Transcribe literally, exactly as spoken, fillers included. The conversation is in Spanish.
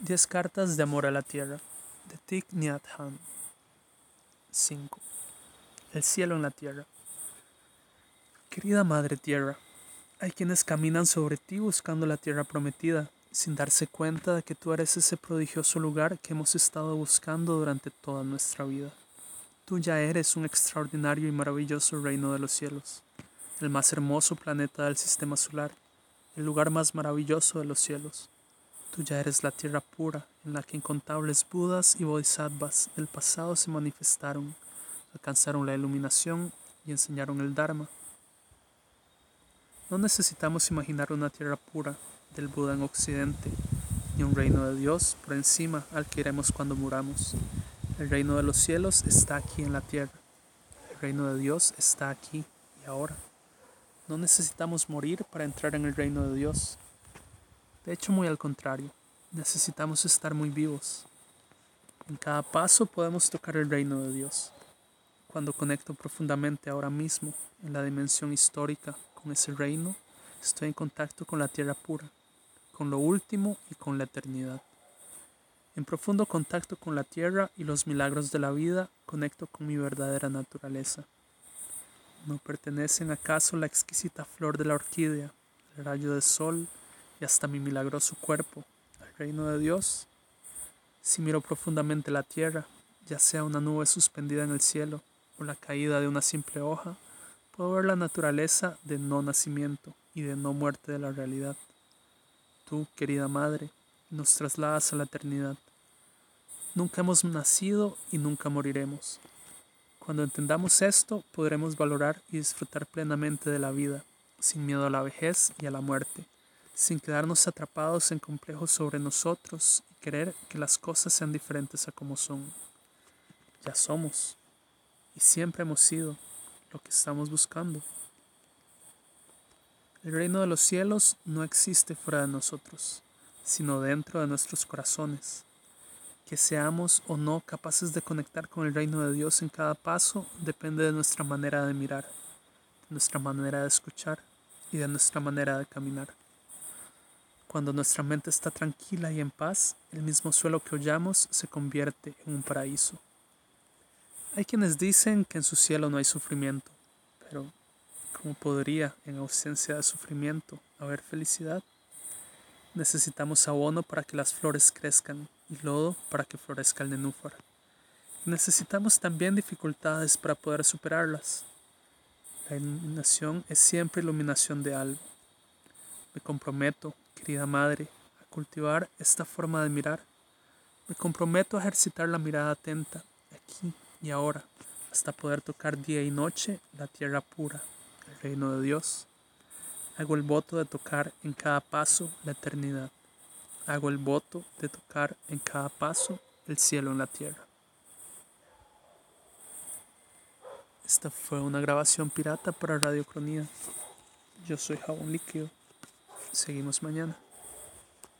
Diez cartas de amor a la tierra, de Thich Nhat Hanh. cinco. El cielo en la tierra. Querida Madre Tierra, hay quienes caminan sobre ti buscando la tierra prometida, sin darse cuenta de que tú eres ese prodigioso lugar que hemos estado buscando durante toda nuestra vida. Tú ya eres un extraordinario y maravilloso reino de los cielos, el más hermoso planeta del sistema solar, el lugar más maravilloso de los cielos. Tú ya eres la tierra pura, en la que incontables Budas y Bodhisattvas del pasado se manifestaron, alcanzaron la iluminación y enseñaron el Dharma. No necesitamos imaginar una tierra pura del Buda en Occidente, ni un reino de Dios por encima al que iremos cuando muramos. El reino de los cielos está aquí en la tierra. El reino de Dios está aquí y ahora. No necesitamos morir para entrar en el reino de Dios. De hecho, muy al contrario, necesitamos estar muy vivos. En cada paso podemos tocar el reino de Dios. Cuando conecto profundamente ahora mismo en la dimensión histórica con ese reino, estoy en contacto con la tierra pura, con lo último y con la eternidad. En profundo contacto con la tierra y los milagros de la vida, conecto con mi verdadera naturaleza. ¿No pertenecen acaso la exquisita flor de la orquídea, el rayo de sol y hasta mi milagroso cuerpo al reino de Dios? Si miro profundamente la tierra, ya sea una nube suspendida en el cielo o la caída de una simple hoja, puedo ver la naturaleza de no nacimiento y de no muerte de la realidad. Tú, querida Madre, nos trasladas a la eternidad. Nunca hemos nacido y nunca moriremos. Cuando entendamos esto, podremos valorar y disfrutar plenamente de la vida, sin miedo a la vejez y a la muerte, sin quedarnos atrapados en complejos sobre nosotros y querer que las cosas sean diferentes a como son. Ya somos, y siempre hemos sido, lo que estamos buscando. El reino de los cielos no existe fuera de nosotros, sino dentro de nuestros corazones. Que seamos o no capaces de conectar con el reino de Dios en cada paso depende de nuestra manera de mirar, de nuestra manera de escuchar y de nuestra manera de caminar. Cuando nuestra mente está tranquila y en paz, el mismo suelo que hollamos se convierte en un paraíso. Hay quienes dicen que en su cielo no hay sufrimiento, pero ¿cómo podría, en ausencia de sufrimiento, haber felicidad? Necesitamos abono para que las flores crezcan y lodo para que florezca el nenúfar. Necesitamos también dificultades para poder superarlas. La iluminación es siempre iluminación de algo. Me comprometo, querida Madre, a cultivar esta forma de mirar. Me comprometo a ejercitar la mirada atenta, aquí y ahora, hasta poder tocar día y noche la tierra pura, el reino de Dios. Hago el voto de tocar en cada paso la eternidad. Hago el voto de tocar en cada paso el cielo en la tierra. Esta fue una grabación pirata para Radio Cronía. Yo soy Jabón Líquido. Seguimos mañana.